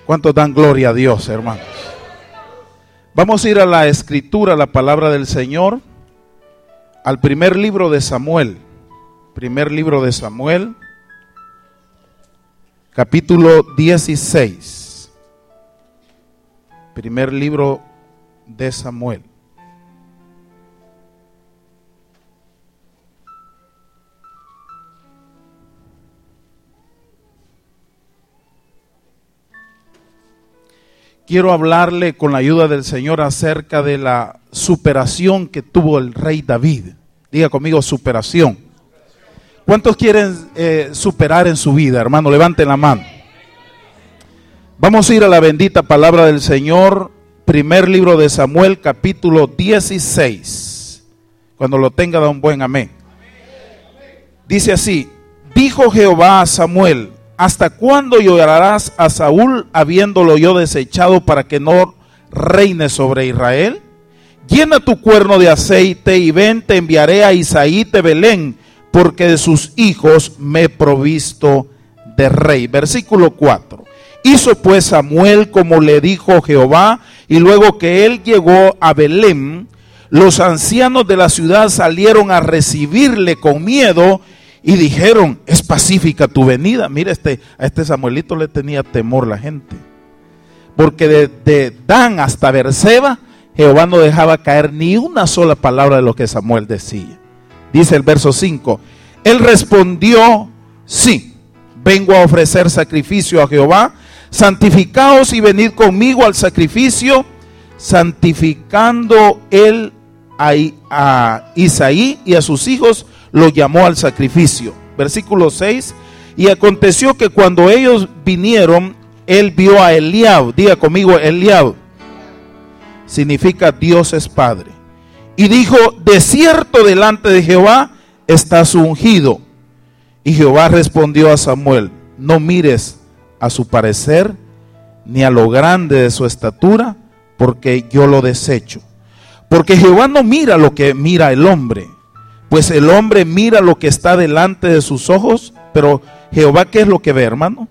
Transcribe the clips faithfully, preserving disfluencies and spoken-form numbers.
¿Cuántos dan gloria a Dios, hermanos? Vamos a ir a la escritura, a la palabra del Señor, al primer libro de Samuel. Primer libro de Samuel, capítulo dieciséis. Primer libro de Samuel. Quiero hablarle con la ayuda del Señor acerca de la superación que tuvo el rey David. Diga conmigo, superación. ¿Cuántos quieren eh, superar en su vida, hermano? Levanten la mano. Vamos a ir a la bendita palabra del Señor, primer libro de Samuel, capítulo dieciséis. Cuando lo tenga, da un buen amén. Dice así: dijo Jehová a Samuel: ¿hasta cuándo llorarás a Saúl habiéndolo yo desechado para que no reine sobre Israel? Llena tu cuerno de aceite y ven, te enviaré a Isaí de Belén, porque de sus hijos me he provisto de rey. Versículo cuatro. Hizo pues Samuel como le dijo Jehová, y luego que él llegó a Belén, los ancianos de la ciudad salieron a recibirle con miedo y dijeron: es pacífica tu venida. Mira, este, a este Samuelito le tenía temor la gente, porque de, de Dan hasta Berseba Jehová no dejaba caer ni una sola palabra de lo que Samuel decía. Dice el verso cinco: él respondió: sí, vengo a ofrecer sacrificio a Jehová, santificaos y venid conmigo al sacrificio. Santificando él a, a Isaí y a sus hijos, lo llamó al sacrificio. Versículo seis: y aconteció que cuando ellos vinieron, él vio a Eliab. Diga conmigo, Eliab significa Dios es Padre. Y dijo: de cierto delante de Jehová está su ungido. Y Jehová respondió a Samuel: no mires a su parecer, ni a lo grande de su estatura, porque yo lo desecho. Porque Jehová no mira lo que mira el hombre, pues el hombre mira lo que está delante de sus ojos, pero Jehová, ¿qué es lo que ve, hermano?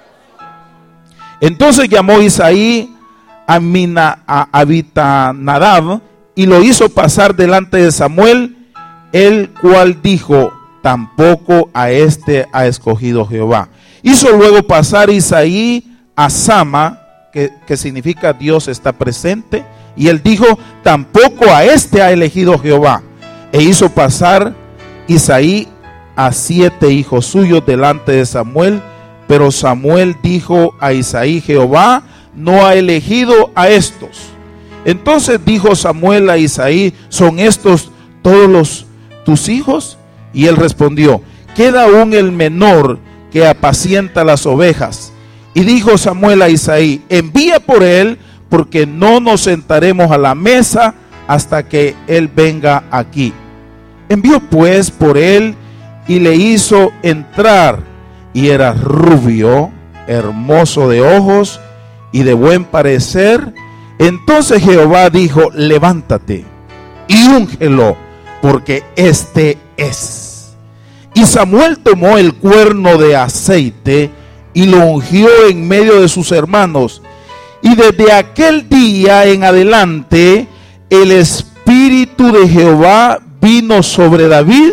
Entonces llamó Isaí a, Mina, a Abitanadab y lo hizo pasar delante de Samuel, el cual dijo: tampoco a este ha escogido Jehová. Hizo luego pasar Isaí a Sama, que, que significa Dios está presente, y él dijo: tampoco a este ha elegido Jehová. E hizo pasar Isaí a siete hijos suyos delante de Samuel, pero Samuel dijo a Isaí: Jehová no ha elegido a estos. Entonces dijo Samuel a Isaí: ¿son estos todos los tus hijos? Y él respondió: queda aún el menor que apacienta las ovejas. Y dijo Samuel a Isaí: envía por él, porque no nos sentaremos a la mesa hasta que él venga aquí. Envió pues por él y le hizo entrar, y era rubio, hermoso de ojos y de buen parecer. Entonces Jehová dijo: levántate y úngelo, porque este es. Y Samuel tomó el cuerno de aceite y lo ungió en medio de sus hermanos. Y desde aquel día en adelante el Espíritu de Jehová vino sobre David.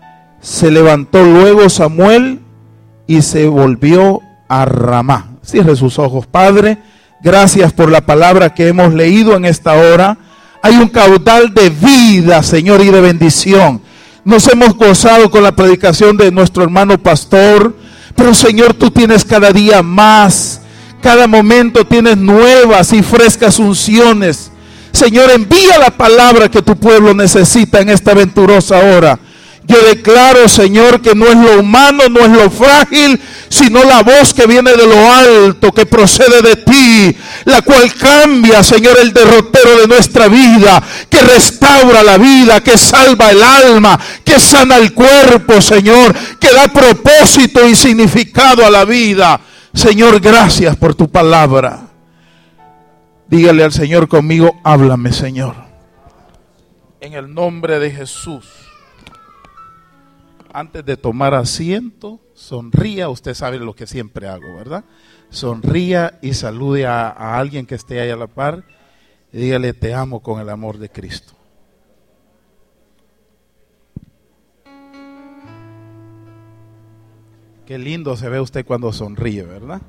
Se levantó luego Samuel y se volvió a Ramá. Cierre sus ojos. Padre, gracias por la palabra que hemos leído en esta hora. Hay un caudal de vida, Señor, y de bendición. Nos hemos gozado con la predicación de nuestro hermano pastor, pero Señor, tú tienes cada día más. Cada momento tienes nuevas y frescas unciones. Señor, envía la palabra que tu pueblo necesita en esta venturosa hora. Yo declaro, Señor, que no es lo humano, no es lo frágil, sino la voz que viene de lo alto, que procede de ti, la cual cambia, Señor, el derrotero de nuestra vida, que restaura la vida, que salva el alma, que sana el cuerpo, Señor, que da propósito y significado a la vida. Señor, gracias por tu palabra. Dígale al Señor conmigo: háblame, Señor. En el nombre de Jesús. Antes de tomar asiento, sonría. Usted sabe lo que siempre hago, ¿verdad? sonría y salude a, a alguien que esté ahí a la par y dígale: te amo con el amor de Cristo. Qué lindo se ve usted cuando sonríe, ¿verdad?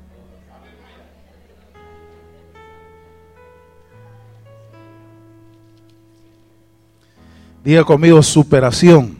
Diga conmigo: superación.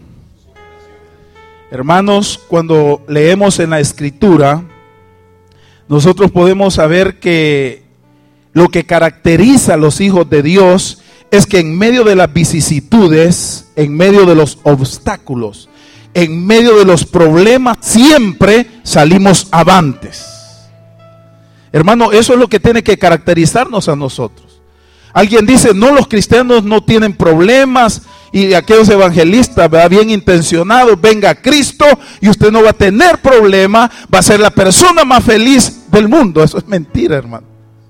Hermanos, cuando leemos en la Escritura, nosotros podemos saber que lo que caracteriza a los hijos de Dios es que en medio de las vicisitudes, en medio de los obstáculos, en medio de los problemas, siempre salimos avantes. Hermano, eso es lo que tiene que caracterizarnos a nosotros. Alguien dice: no, los cristianos no tienen problemas. Y aquellos evangelistas, ¿verdad?, bien intencionados: venga Cristo y usted no va a tener problema, va a ser la persona más feliz del mundo. Eso es mentira, hermano.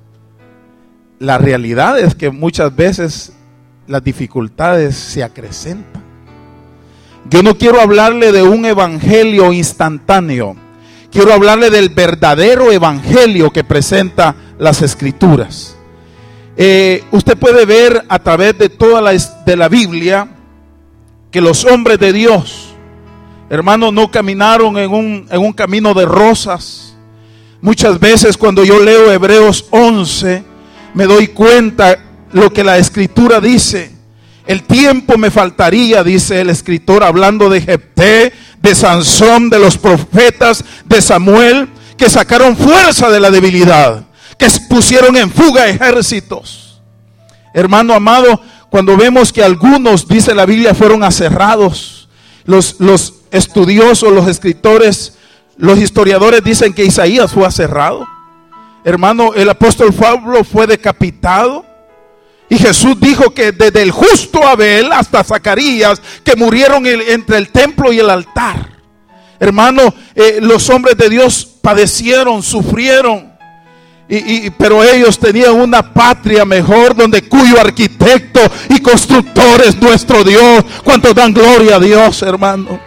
La realidad es que muchas veces las dificultades se acrecentan. Yo no quiero hablarle de un evangelio instantáneo, quiero hablarle del verdadero evangelio que presenta las Escrituras. Eh, usted puede ver a través de toda la, de la Biblia que los hombres de Dios, hermanos, no caminaron en un, en un camino de rosas. Muchas veces cuando yo leo Hebreos once, me doy cuenta lo que la Escritura dice. El tiempo me faltaría, dice el escritor, hablando de Jefté, de Sansón, de los profetas, de Samuel, que sacaron fuerza de la debilidad, que pusieron en fuga ejércitos. Hermano amado, cuando vemos que algunos, dice la Biblia, fueron aserrados, los, los estudiosos, los escritores, los historiadores dicen que Isaías fue aserrado. Hermano, el apóstol Pablo fue decapitado. Y Jesús dijo que desde el justo Abel hasta Zacarías, que murieron entre el templo y el altar. Hermano, eh, los hombres de Dios padecieron, sufrieron. Y, y, pero ellos tenían una patria mejor, donde cuyo arquitecto y constructor es nuestro Dios. ¿Cuántos dan gloria a Dios, hermano?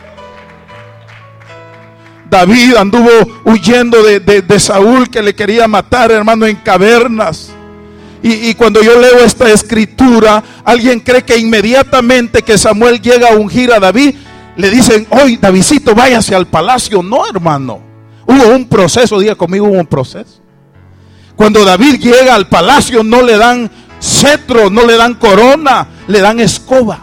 David anduvo huyendo de, de, de Saúl, que le quería matar, hermano, en cavernas. Y, y cuando yo leo esta escritura, alguien cree que inmediatamente que Samuel llega a ungir a David, le dicen: hoy Davidcito, váyase al palacio. No, hermano, hubo un proceso. Diga conmigo: hubo un proceso. Cuando David llega al palacio, no le dan cetro, no le dan corona, le dan escoba.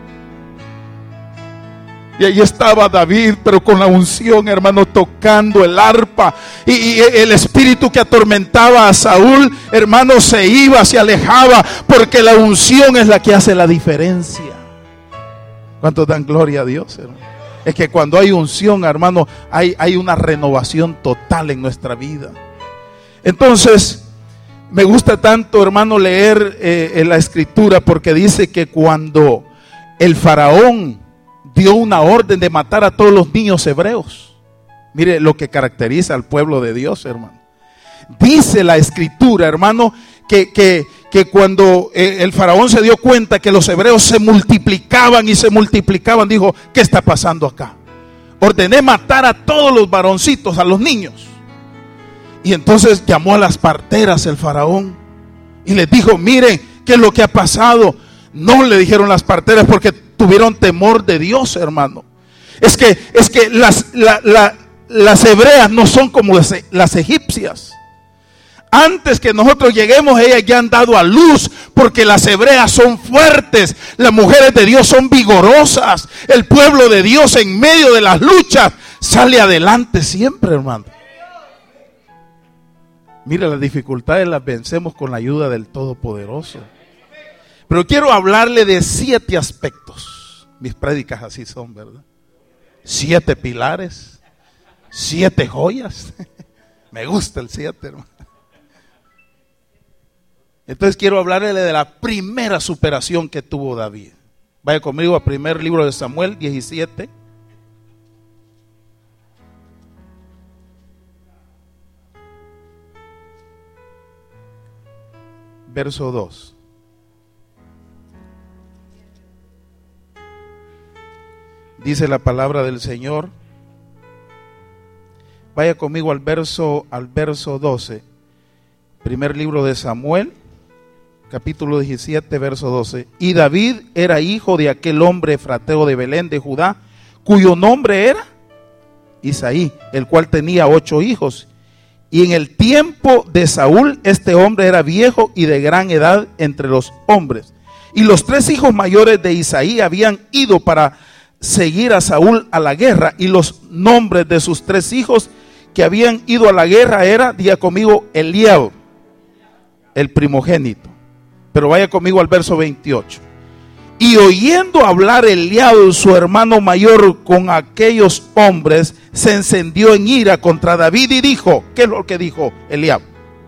Y ahí estaba David, pero con la unción, hermano, tocando el arpa. Y, y el espíritu que atormentaba a Saúl, hermano, se iba, se alejaba, porque la unción es la que hace la diferencia. ¿Cuántos dan gloria a Dios, hermano? Es que cuando hay unción, hermano, hay, hay una renovación total en nuestra vida. Entonces, me gusta tanto, hermano, leer eh, en la escritura, porque dice que cuando el faraón dio una orden de matar a todos los niños hebreos, mire lo que caracteriza al pueblo de Dios, hermano. Dice la escritura, hermano, que, que, que cuando eh, el faraón se dio cuenta que los hebreos se multiplicaban y se multiplicaban, dijo: ¿qué está pasando acá? Ordené matar a todos los varoncitos, a los niños. Y entonces llamó a las parteras el faraón y les dijo: miren, ¿qué es lo que ha pasado? No, le dijeron las parteras, porque tuvieron temor de Dios, hermano. Es que, es que las, la, la, las hebreas no son como las, las egipcias. Antes que nosotros lleguemos, ellas ya han dado a luz, porque las hebreas son fuertes, las mujeres de Dios son vigorosas. El pueblo de Dios, en medio de las luchas, sale adelante siempre, hermano. Mira, las dificultades las vencemos con la ayuda del Todopoderoso. Pero quiero hablarle de siete aspectos. Mis prédicas así son, ¿verdad? Siete pilares, siete joyas. Me gusta el siete, hermano. Entonces quiero hablarle de la primera superación que tuvo David. Vaya conmigo a primer libro de Samuel diecisiete. Verso dos. Dice la palabra del Señor: Vaya conmigo al verso, al verso doce. Primer libro de Samuel, capítulo diecisiete, verso doce. Y David era hijo de aquel hombre efrateo de Belén de Judá, cuyo nombre era Isaí, el cual tenía ocho hijos. Y en el tiempo de Saúl, este hombre era viejo y de gran edad entre los hombres. Y los tres hijos mayores de Isaí habían ido para seguir a Saúl a la guerra. Y los nombres de sus tres hijos que habían ido a la guerra era, diga conmigo, Eliab, el primogénito. Pero vaya conmigo al verso veintiocho. Y oyendo hablar Eliab, su hermano mayor, con aquellos hombres, se encendió en ira contra David y dijo, ¿qué es lo que dijo Eliab?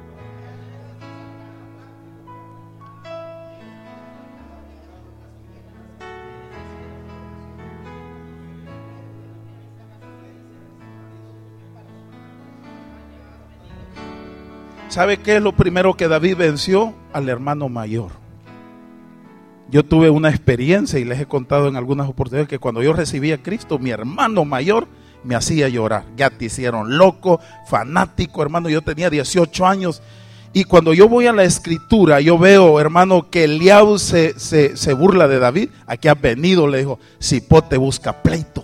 ¿Sabe qué es lo primero que David venció? Al hermano mayor. Yo tuve una experiencia y les he contado en algunas oportunidades que cuando yo recibí a Cristo, mi hermano mayor me hacía llorar. Ya te hicieron loco, fanático, hermano. Yo tenía dieciocho años y cuando yo voy a la escritura, yo veo, hermano, que Eliab se, se, se burla de David. Aquí has venido, le dijo, Cipote busca pleito.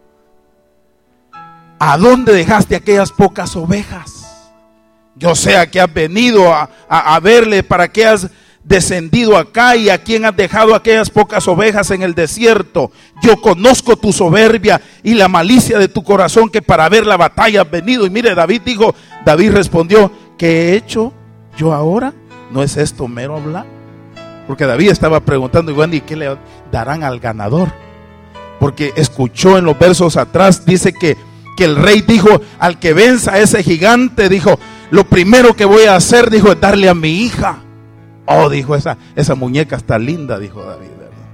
¿A dónde dejaste aquellas pocas ovejas? Yo sé a qué has venido a, a, a verle, para qué has descendido acá y a quién has dejado aquellas pocas ovejas en el desierto. Yo conozco tu soberbia y la malicia de tu corazón, que para ver la batalla has venido. Y mire, David dijo, David respondió, ¿qué he hecho yo ahora? ¿No es esto mero hablar? Porque David estaba preguntando, bueno, ¿y qué le darán al ganador? Porque escuchó en los versos atrás, dice que, que el rey dijo, al que venza a ese gigante, dijo, lo primero que voy a hacer, dijo, es darle a mi hija. Oh, dijo, esa, esa muñeca está linda, dijo David.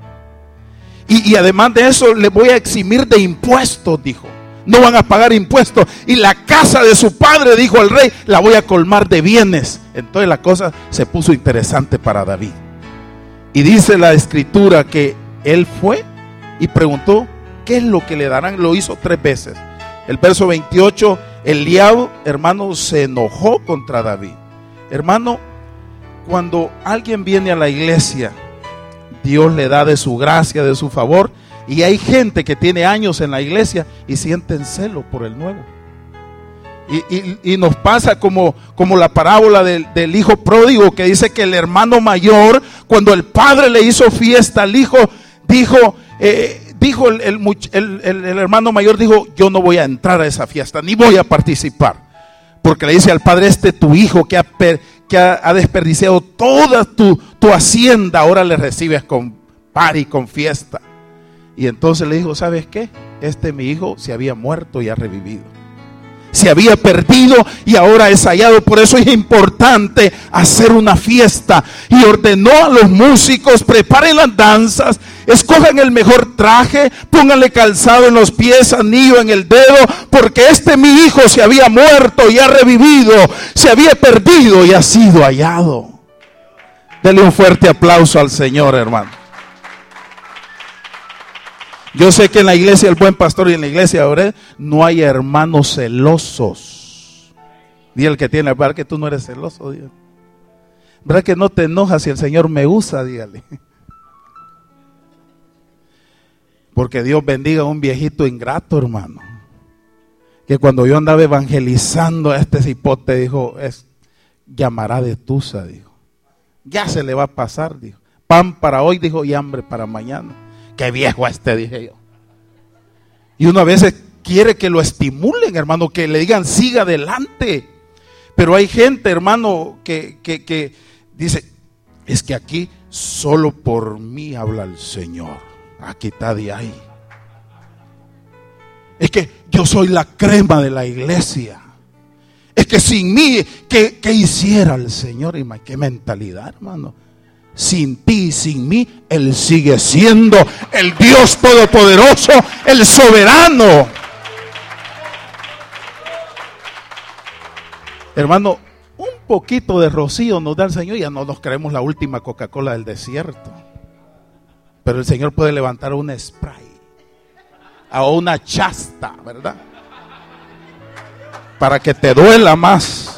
Y, y además de eso, le voy a eximir de impuestos, dijo. No van a pagar impuestos. Y la casa de su padre, dijo el rey, la voy a colmar de bienes. Entonces la cosa se puso interesante para David. Y dice la escritura que él fue y preguntó, ¿qué es lo que le darán? Lo hizo tres veces. El verso veintiocho, Eliab, hermano, se enojó contra David. Hermano, cuando alguien viene a la iglesia, Dios le da de su gracia, de su favor, y hay gente que tiene años en la iglesia y sienten celo por el nuevo. Y, y, y nos pasa como, como la parábola del, del hijo pródigo, que dice que el hermano mayor, cuando el padre le hizo fiesta al hijo, dijo, eh, dijo el, el, el, el, el hermano mayor, dijo, yo no voy a entrar a esa fiesta, ni voy a participar. Porque le dice al padre, este tu hijo que ha, que ha, ha desperdiciado toda tu, tu hacienda, ahora le recibes con party, con fiesta. Y entonces le dijo, ¿sabes qué? Este mi hijo se había muerto y ha revivido. Se había perdido y ahora es hallado. Por eso es importante hacer una fiesta. Y ordenó a los músicos, preparen las danzas, escojan el mejor traje, pónganle calzado en los pies, anillo en el dedo, porque este mi hijo se había muerto y ha revivido, se había perdido y ha sido hallado. Dele un fuerte aplauso al Señor, hermano. Yo sé que en la iglesia El Buen Pastor y en la iglesia ahora no hay hermanos celosos. Dile al que tiene el bar que tú no eres celoso, dígale. ¿Verdad que no te enojas si el Señor me usa? Dígale. Porque Dios bendiga a un viejito ingrato, hermano. Que cuando yo andaba evangelizando a este cipote, dijo, es, llamará de tusa, dijo. Ya se le va a pasar, dijo. Pan para hoy, dijo, y hambre para mañana. Qué viejo este, dije yo. Y uno a veces quiere que lo estimulen, hermano, que le digan siga adelante. Pero hay gente, hermano, que, que, que dice, es que aquí solo por mí habla el Señor. Aquí está de ahí. Es que yo soy la crema de la iglesia. Es que sin mí, ¿qué, qué hiciera el Señor? Y qué mentalidad, hermano. Sin ti y sin mí, Él sigue siendo el Dios todopoderoso, el soberano. Hermano, un poquito de rocío nos da el Señor y ya no nos creemos la última Coca-Cola del desierto. Pero el Señor puede levantar un spray o una chasta, ¿verdad? para que te duela más.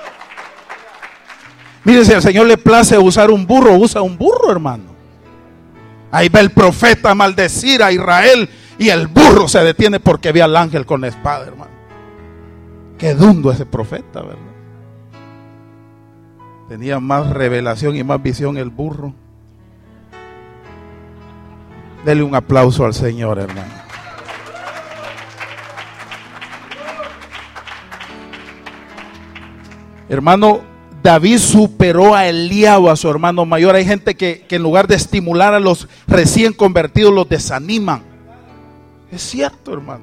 Mire, si al Señor le place usar un burro, usa un burro, hermano. Ahí va el profeta a maldecir a Israel y el burro se detiene porque ve al ángel con la espada, hermano. Qué dundo ese profeta, ¿verdad? Tenía más revelación y más visión el burro. Dele un aplauso al Señor, hermano. Hermano, David superó a Eliab, a su hermano mayor. Hay gente que, que en lugar de estimular a los recién convertidos, los desaniman. Es cierto, hermano.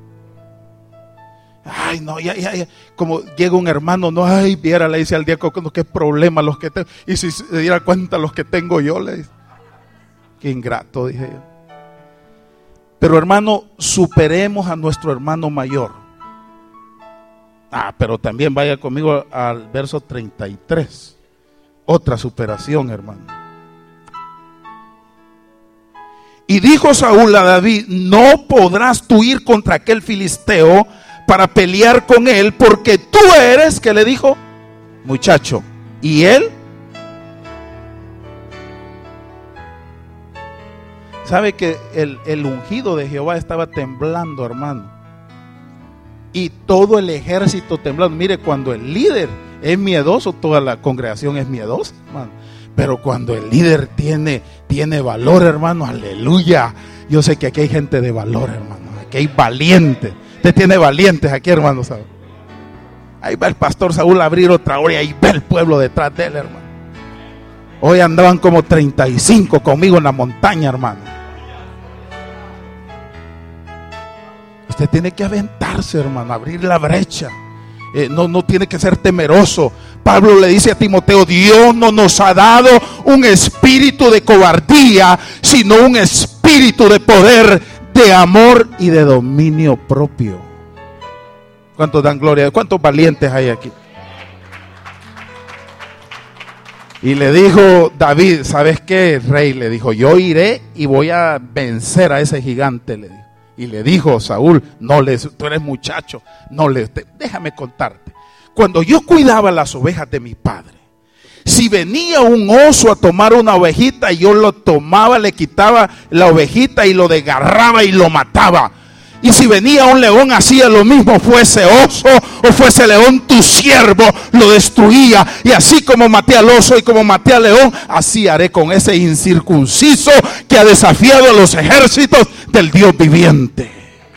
Ay, no, ya, ya, ya. Como llega un hermano, no, ay, viera, le dice al diácono, qué problema los que tengo. Y si se diera cuenta los que tengo yo, le dice. Qué ingrato, dije yo. Pero hermano, superemos a nuestro hermano mayor. Ah, pero también vaya conmigo al verso treinta y tres. Otra superación, hermano. Y dijo Saúl a David: no podrás tú ir contra aquel filisteo para pelear con él, porque tú eres, ¿qué le dijo? Muchacho. ¿Y él? ¿Sabe que el, el ungido de Jehová estaba temblando, hermano? Y todo el ejército temblando. Mire, cuando el líder es miedoso, toda la congregación es miedosa, hermano. Pero cuando el líder tiene, tiene valor, hermano, aleluya. Yo sé que aquí hay gente de valor, hermano. Aquí hay valientes. Usted tiene valientes aquí, hermano, ¿sabe? Ahí va el pastor Saúl a abrir otra hora y ahí va el pueblo detrás de él, hermano. Hoy andaban como treinta y cinco conmigo en la montaña, hermano. Usted tiene que aventarse, hermano, abrir la brecha. Eh, no, no tiene que ser temeroso. Pablo le dice a Timoteo: Dios no nos ha dado un espíritu de cobardía, sino un espíritu de poder, de amor y de dominio propio. ¿Cuántos dan gloria? ¿Cuántos valientes hay aquí? Y le dijo David: ¿sabes qué, rey? Le dijo: yo iré y voy a vencer a ese gigante, le dijo. Y le dijo Saúl: no, le, tú eres muchacho, no le, te, déjame contarte. Cuando yo cuidaba las ovejas de mi padre, si venía un oso a tomar una ovejita, yo lo tomaba, le quitaba la ovejita y lo desgarraba y lo mataba. Y si venía un león, hacía lo mismo, fuese oso o fuese león, tu siervo lo destruía. Y así como maté al oso y como maté al león, así haré con ese incircunciso que ha desafiado a los ejércitos del Dios viviente.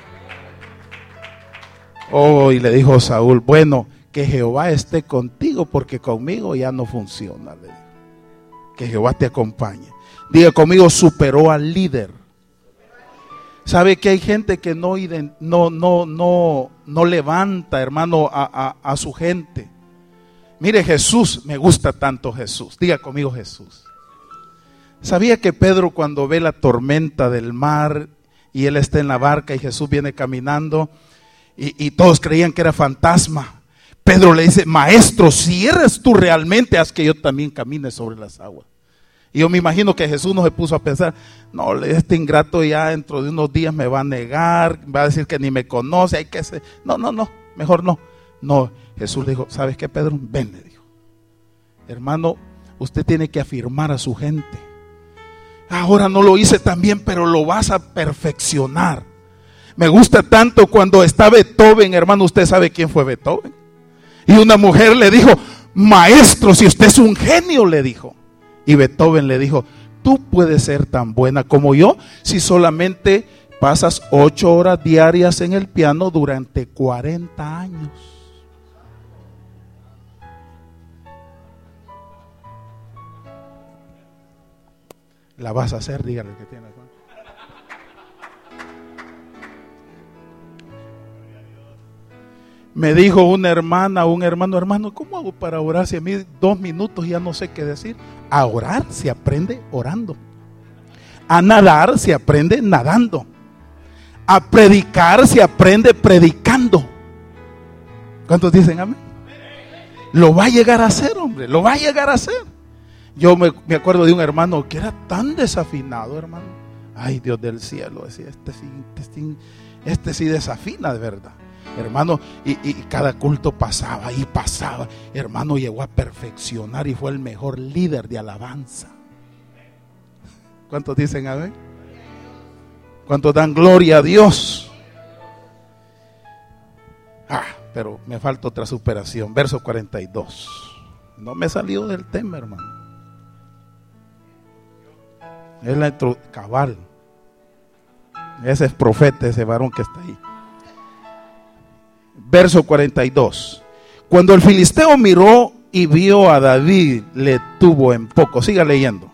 Oh, y le dijo Saúl: bueno, que Jehová esté contigo, porque conmigo ya no funciona, le dijo. Que Jehová te acompañe. Diga conmigo: superó al líder. ¿Sabe que hay gente que no, no, no, no, no levanta, hermano, a, a, a su gente? Mire, Jesús, me gusta tanto Jesús. Diga conmigo: Jesús. ¿Sabía que Pedro, cuando ve la tormenta del mar y él está en la barca y Jesús viene caminando y, y todos creían que era fantasma? Pedro le dice: maestro, si eres tú realmente, haz que yo también camine sobre las aguas. Y yo me imagino que Jesús no se puso a pensar: no, este ingrato ya dentro de unos días me va a negar, va a decir que ni me conoce, hay que ser. No, no, no, mejor no. No, Jesús le dijo: ¿sabes qué, Pedro? Ven, le dijo. Hermano, usted tiene que afirmar a su gente. Ahora no lo hice tan bien, pero lo vas a perfeccionar. Me gusta tanto cuando está Beethoven, hermano. Usted sabe quién fue Beethoven. Y una mujer le dijo: maestro, si usted es un genio, le dijo. Y Beethoven le dijo: tú puedes ser tan buena como yo si solamente pasas ocho horas diarias en el piano durante cuarenta años. La vas a hacer, dígale que tiene. Me dijo una hermana, un hermano: hermano, ¿cómo hago para orar si a mí dos minutos ya no sé qué decir? A orar se aprende orando. A nadar se aprende nadando. A predicar se aprende predicando. ¿Cuántos dicen amén? Lo va a llegar a hacer, hombre, lo va a llegar a hacer. Yo me, me acuerdo de un hermano que era tan desafinado, hermano. Ay, Dios del cielo, decía: este sí, este sí, este sí desafina de verdad. hermano, y, y cada culto pasaba y pasaba. Hermano, llegó a perfeccionar y fue el mejor líder de alabanza. ¿Cuántos dicen amén? ¿Cuántos dan gloria a Dios? Ah, pero me falta otra superación. Verso cuarenta y dos. No me he salido del tema, hermano. Es la intro, cabal. Ese es profeta, ese varón que está ahí. Verso cuarenta y dos. Cuando el filisteo miró y vio a David, le tuvo en poco. Siga leyendo.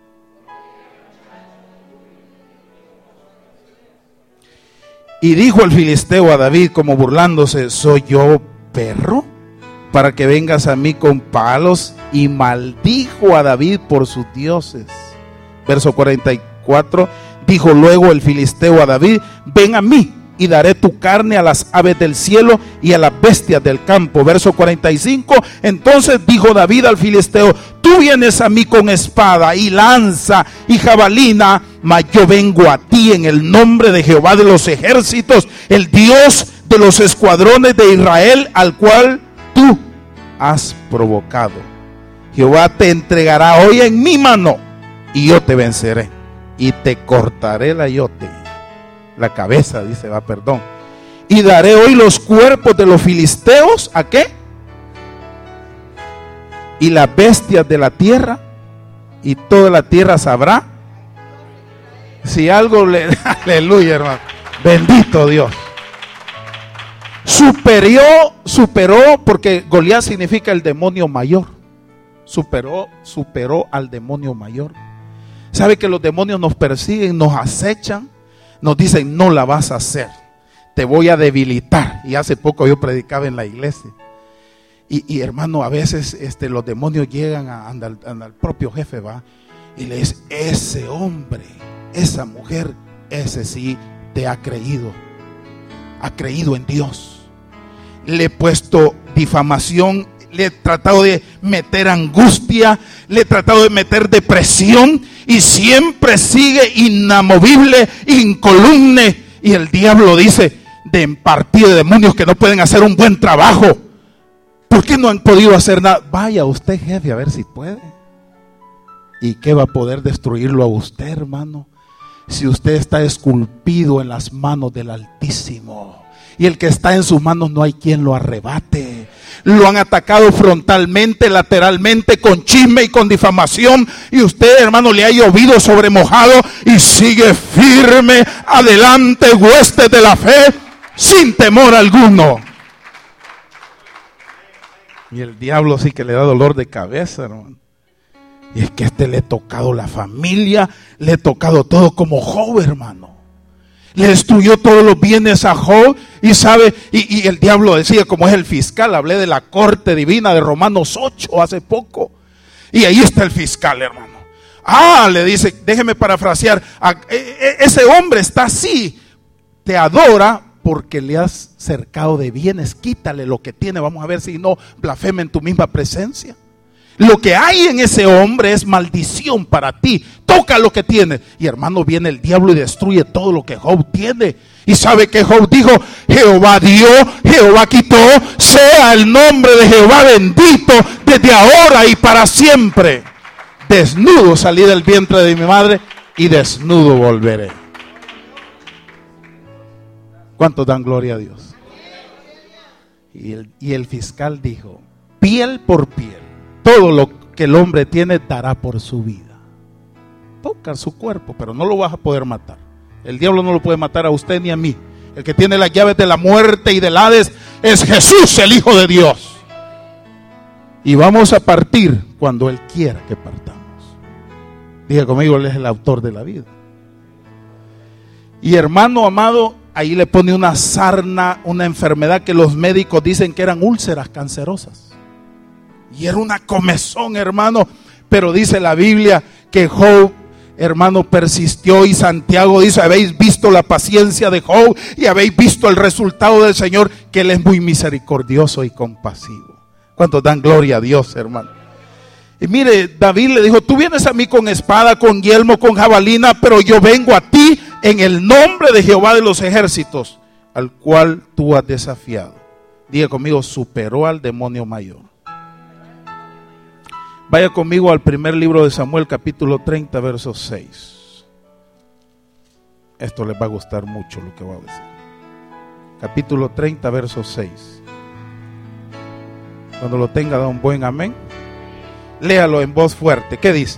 Y dijo el filisteo a David, como burlándose: ¿soy yo perro para que vengas a mí con palos? Y maldijo a David por sus dioses. Verso cuarenta y cuatro. Dijo luego el filisteo a David: ven a mí y daré tu carne a las aves del cielo y a las bestias del campo. Verso cuarenta y cinco. Entonces dijo David al filisteo: tú vienes a mí con espada y lanza y jabalina, mas yo vengo a ti en el nombre de Jehová de los ejércitos, el Dios de los escuadrones de Israel, al cual tú has provocado. Jehová te entregará hoy en mi mano, y yo te venceré, y te cortaré la yote, la cabeza, dice, va, perdón. Y daré hoy los cuerpos de los filisteos, ¿a qué? Y las bestias de la tierra, y toda la tierra sabrá. Si algo le... Aleluya, hermano. Bendito Dios. Superó, superó, porque Goliat significa el demonio mayor. Superó, superó al demonio mayor. ¿Sabe que los demonios nos persiguen, nos acechan? Nos dicen: no la vas a hacer, te voy a debilitar. Y hace poco yo predicaba en la iglesia. Y, y hermano, a veces este, los demonios llegan a, al, al propio jefe, va, y le dice: ese hombre, esa mujer, ese sí te ha creído, ha creído en Dios. Le he puesto difamación, le he tratado de meter angustia, le he tratado de meter depresión, y siempre sigue inamovible, incolumne. Y el diablo dice: de partido de demonios que no pueden hacer un buen trabajo, ¿por qué no han podido hacer nada? Vaya usted, jefe, a ver si puede. ¿Y qué va a poder destruirlo a usted, hermano? Si usted está esculpido en las manos del Altísimo, y el que está en sus manos no hay quien lo arrebate. Lo han atacado frontalmente, lateralmente, con chisme y con difamación, y usted, hermano, le ha llovido sobre mojado y sigue firme adelante, huestes de la fe, sin temor alguno. Y el diablo sí que le da dolor de cabeza, hermano. Y es que a este le he tocado la familia, le he tocado todo, como Job, hermano. Le destruyó todos los bienes a Job. Y sabe, y, y el diablo decía, como es el fiscal, hablé de la corte divina de Romanos ocho hace poco. Y ahí está el fiscal, hermano. Ah, le dice, déjeme parafrasear, a, e, ese hombre está así, te adora porque le has cercado de bienes, quítale lo que tiene, vamos a ver si no blasfema en tu misma presencia. Lo que hay en ese hombre es maldición para ti. Toca lo que tiene. Y hermano, viene el diablo y destruye todo lo que Job tiene. Y sabe que Job dijo: Jehová dio, Jehová quitó, sea el nombre de Jehová bendito desde ahora y para siempre. Desnudo salí del vientre de mi madre y desnudo volveré. ¿Cuántos dan gloria a Dios? Y el, y el fiscal dijo: piel por piel, todo lo que el hombre tiene dará por su vida. Toca su cuerpo, pero no lo vas a poder matar. El diablo no lo puede matar a usted ni a mí. El que tiene las llaves de la muerte y del Hades es Jesús, el Hijo de Dios. Y vamos a partir cuando Él quiera que partamos. Diga conmigo: Él es el autor de la vida. Y hermano amado, ahí le pone una sarna, una enfermedad que los médicos dicen que eran úlceras cancerosas. Y era una comezón, hermano. Pero dice la Biblia que Job, hermano, persistió, y Santiago dice: habéis visto la paciencia de Job y habéis visto el resultado del Señor, que Él es muy misericordioso y compasivo. ¿Cuántos dan gloria a Dios, hermano? Y mire, David le dijo: tú vienes a mí con espada, con yelmo, con jabalina, pero yo vengo a ti en el nombre de Jehová de los ejércitos. al cual tú has desafiado. Diga conmigo, superó al demonio mayor. Vaya conmigo al primer libro de Samuel, capítulo treinta, verso seis. Esto les va a gustar mucho lo que voy a decir. Capítulo treinta, verso seis. Cuando lo tenga, da un buen amén. Léalo en voz fuerte. ¿Qué dice?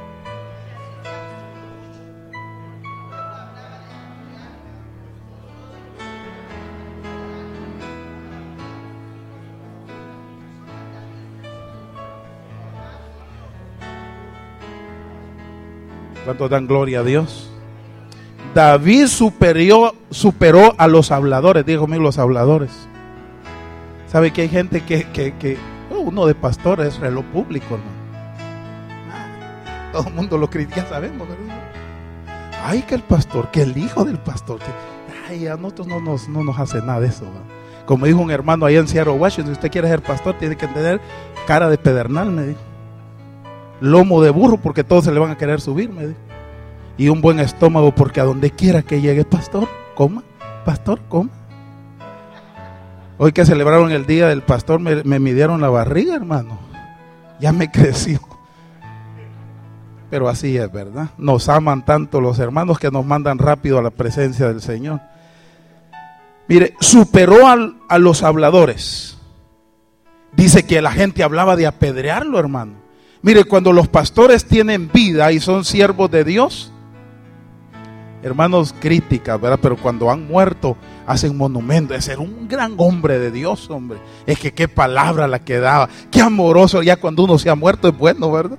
¿Cuántos dan gloria a Dios? David superó, superó a los habladores. Diga conmigo, los habladores. ¿Sabe que hay gente que, que, que oh, uno de pastores es reloj público, hermano? Ah, todo el mundo lo critica, sabemos, ¿verdad? Ay, que el pastor, que el hijo del pastor, que, ay, a nosotros no nos, no nos hace nada de eso, ¿verdad? Como dijo un hermano allá en Seattle, Washington, si usted quiere ser pastor, tiene que tener cara de pedernal, me dijo. Lomo de burro, porque todos se le van a querer subir, me dijo. Y un buen estómago, porque a donde quiera que llegue, pastor, coma, pastor, coma. Hoy que celebraron el día del pastor, me, me midieron la barriga, hermano. Ya me creció. Pero así es, ¿verdad? Nos aman tanto los hermanos que nos mandan rápido a la presencia del Señor. Mire, superó al, a los habladores. Dice que la gente hablaba de apedrearlo, hermano. Mire, cuando los pastores tienen vida y son siervos de Dios, hermanos, críticas, ¿verdad? Pero cuando han muerto, hacen monumento de ser un gran hombre de Dios, hombre. Es que qué palabra la que daba, qué amoroso. Ya cuando uno se ha muerto es bueno, ¿verdad?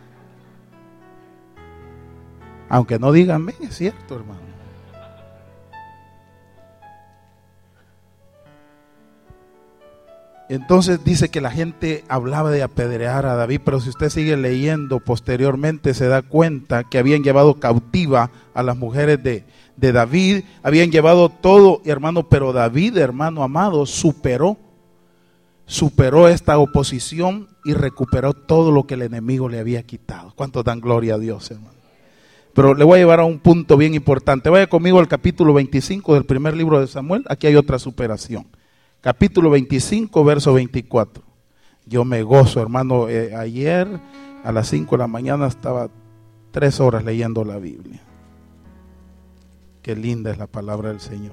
Aunque no digan, ven, es cierto, hermano. Entonces dice que la gente hablaba de apedrear a David, pero si usted sigue leyendo posteriormente se da cuenta que habían llevado cautiva a las mujeres de, de David, habían llevado todo, hermano, pero David, hermano amado, superó, superó esta oposición y recuperó todo lo que el enemigo le había quitado. ¿Cuántos dan gloria a Dios, hermano? Pero le voy a llevar a un punto bien importante. Vaya conmigo al capítulo veinticinco del primer libro de Samuel, aquí hay otra superación. Capítulo veinticinco, verso veinticuatro. Yo me gozo, hermano. Eh, ayer a las cinco de la mañana estaba tres horas leyendo la Biblia. Qué linda es la palabra del Señor.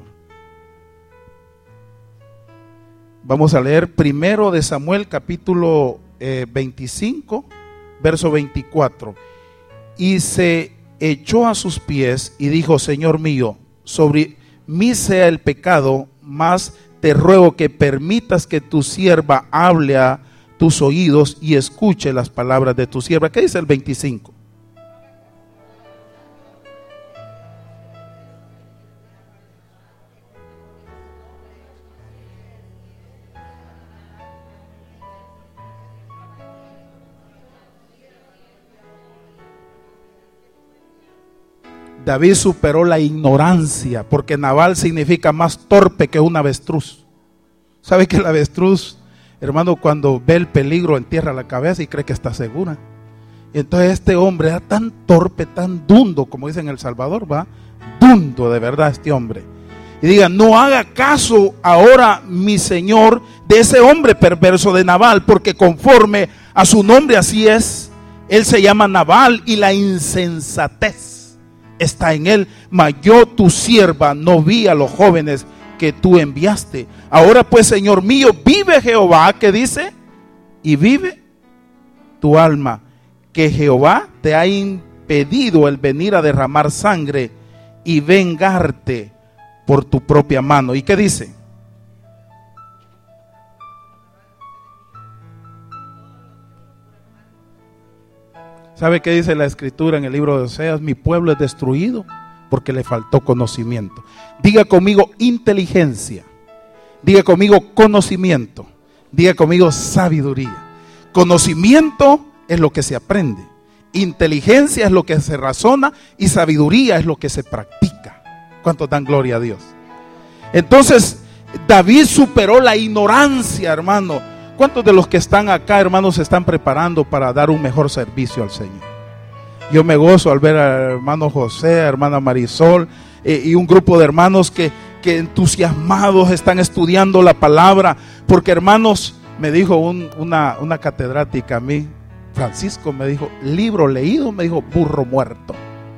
Vamos a leer primero de Samuel, capítulo eh, veinticinco, verso veinticuatro. Y se echó a sus pies y dijo: Señor mío, sobre mí sea el pecado, mas te ruego que permitas que tu sierva hable a tus oídos y escuche las palabras de tu sierva. ¿Qué dice el veinticinco? David superó la ignorancia, porque Nabal significa más torpe que un avestruz. ¿Sabe que el avestruz, hermano, cuando ve el peligro entierra la cabeza y cree que está segura? Y entonces este hombre era tan torpe, tan dundo, como dicen en El Salvador, va, dundo de verdad este hombre. Y diga: no haga caso ahora, mi señor, de ese hombre perverso de Nabal, porque conforme a su nombre así es, él se llama Nabal y la insensatez está en él. Mas yo, tu sierva, no vi a los jóvenes que tú enviaste. Ahora pues, Señor mío, vive Jehová, que dice, y vive tu alma, que Jehová te ha impedido el venir a derramar sangre y vengarte por tu propia mano. ¿Y qué dice? ¿Sabe qué dice la escritura en el libro de Oseas? Mi pueblo es destruido porque le faltó conocimiento. Diga conmigo inteligencia. Diga conmigo conocimiento. Diga conmigo sabiduría. Conocimiento es lo que se aprende. Inteligencia es lo que se razona. Y sabiduría es lo que se practica. ¿Cuántos dan gloria a Dios? Entonces, David superó la ignorancia, hermano. ¿Cuántos de los que están acá, hermanos, se están preparando para dar un mejor servicio al Señor? Yo me gozo al ver al hermano José, a hermana Marisol eh, y un grupo de hermanos que, que entusiasmados están estudiando la palabra. Porque, hermanos, me dijo un, una, una catedrática a mí, Francisco, me dijo, libro leído, me dijo, burro muerto.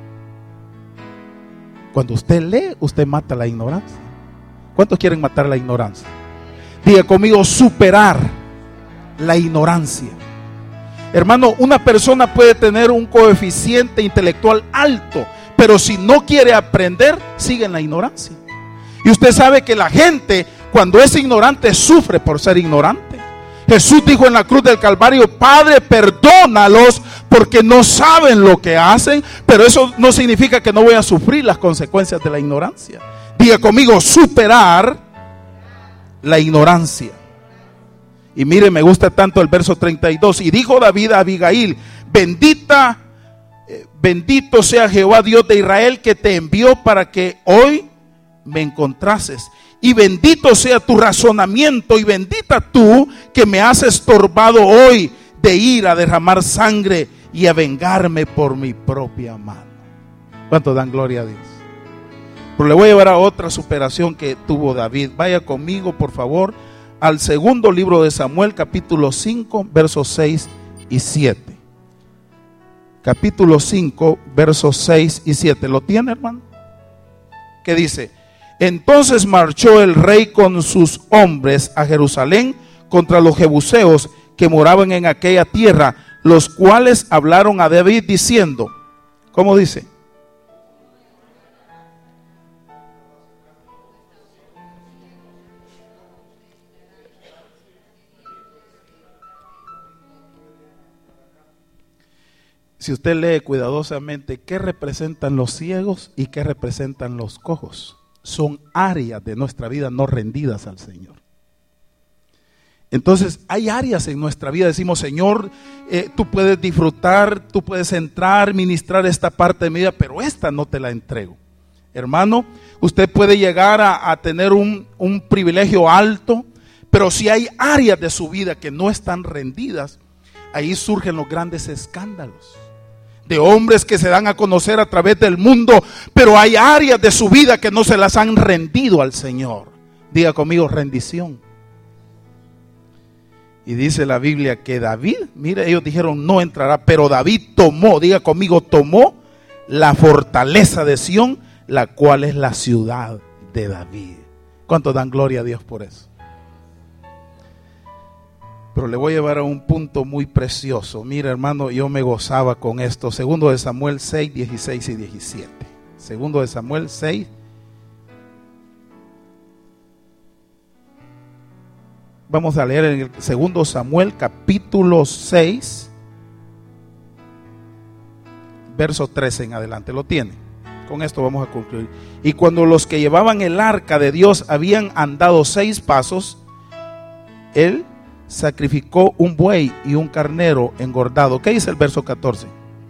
Cuando usted lee, usted mata la ignorancia. ¿Cuántos quieren matar la ignorancia? Diga conmigo, superar la ignorancia. Hermano, una persona puede tener un coeficiente intelectual alto, pero si no quiere aprender, sigue en la ignorancia. Y usted sabe que la gente, cuando es ignorante, sufre por ser ignorante. Jesús dijo en la cruz del Calvario, Padre, perdónalos porque no saben lo que hacen. Pero eso no significa que no voy a sufrir las consecuencias de la ignorancia. Diga conmigo, superar la ignorancia. Y mire, me gusta tanto el verso treinta y dos. Y dijo David a Abigail, bendita, eh, bendito sea Jehová Dios de Israel, que te envió para que hoy me encontrases. Y bendito sea tu razonamiento, y bendita tú que me has estorbado hoy de ir a derramar sangre y a vengarme por mi propia mano. ¿Cuánto dan gloria a Dios? Pero le voy a llevar a otra superación que tuvo David. Vaya conmigo, por favor, al segundo libro de Samuel, capítulo cinco, versos seis y siete. Capítulo cinco, versos seis y siete. ¿Lo tiene, hermano? ¿Qué dice? Entonces marchó el rey con sus hombres a Jerusalén contra los jebuseos que moraban en aquella tierra, los cuales hablaron a David diciendo, ¿cómo dice? Si usted lee cuidadosamente, ¿qué representan los ciegos y qué representan los cojos? Son áreas de nuestra vida no rendidas al Señor. Entonces hay áreas en nuestra vida, decimos, Señor, eh, tú puedes disfrutar, tú puedes entrar, ministrar esta parte de mi vida, pero esta no te la entrego. Hermano, usted puede llegar a, a tener un, un privilegio alto, pero si hay áreas de su vida que no están rendidas, ahí surgen los grandes escándalos. De hombres que se dan a conocer a través del mundo, pero hay áreas de su vida que no se las han rendido al Señor. Diga conmigo, rendición. Y dice la Biblia que David, mire, ellos dijeron no entrará, pero David tomó, diga conmigo, tomó la fortaleza de Sión, la cual es la ciudad de David. ¿Cuánto dan gloria a Dios por eso? Pero le voy a llevar a un punto muy precioso. Mira, hermano, yo me gozaba con esto. Segundo de Samuel seis, dieciséis y diecisiete. Segundo de Samuel seis. Vamos a leer en el segundo Samuel capítulo seis, verso trece en adelante. Lo tiene. Con esto vamos a concluir. Y cuando los que llevaban el arca de Dios habían andado seis pasos, él sacrificó un buey y un carnero engordado. ¿Qué dice el verso catorce?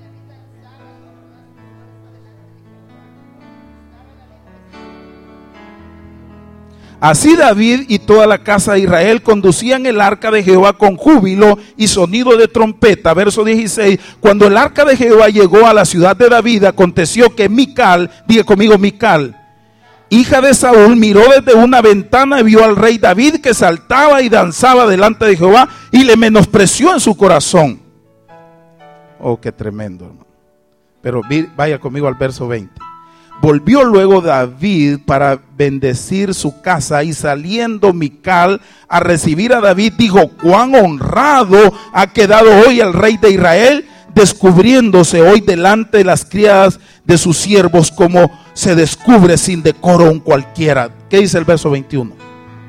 Así David y toda la casa de Israel conducían el arca de Jehová con júbilo y sonido de trompeta. Verso dieciséis. Cuando el arca de Jehová llegó a la ciudad de David, aconteció que Mical, diga conmigo Mical, hija de Saúl, miró desde una ventana y vio al rey David que saltaba y danzaba delante de Jehová y le menospreció en su corazón. Oh, qué tremendo, hermano. Pero vaya conmigo al verso veinte. Volvió luego David para bendecir su casa, y saliendo Mical a recibir a David, dijo: cuán honrado ha quedado hoy el rey de Israel, descubriéndose hoy delante de las criadas de sus siervos, como se descubre sin decoro un cualquiera. ¿Qué dice el verso veintiuno?